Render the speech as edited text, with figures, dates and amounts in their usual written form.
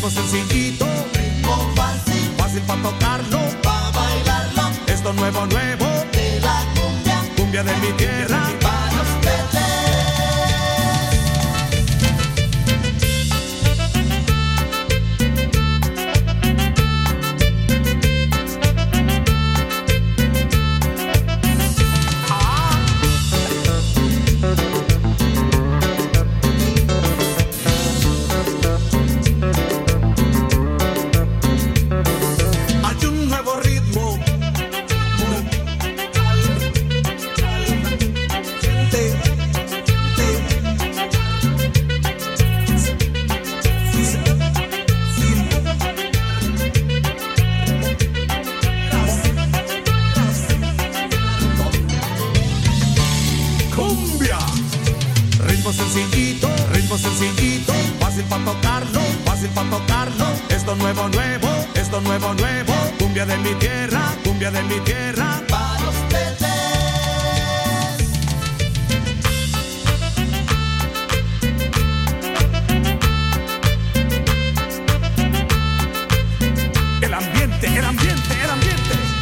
Ritmo sencillito, ritmo fácil, fácil para tocarlo, pa' bailarlo, esto nuevo, nuevo, de la cumbia de mi tierra, pa' los verdes. Ritmo sencillito, fácil para tocarlo, esto nuevo, nuevo, esto nuevo, nuevo, cumbia de mi tierra,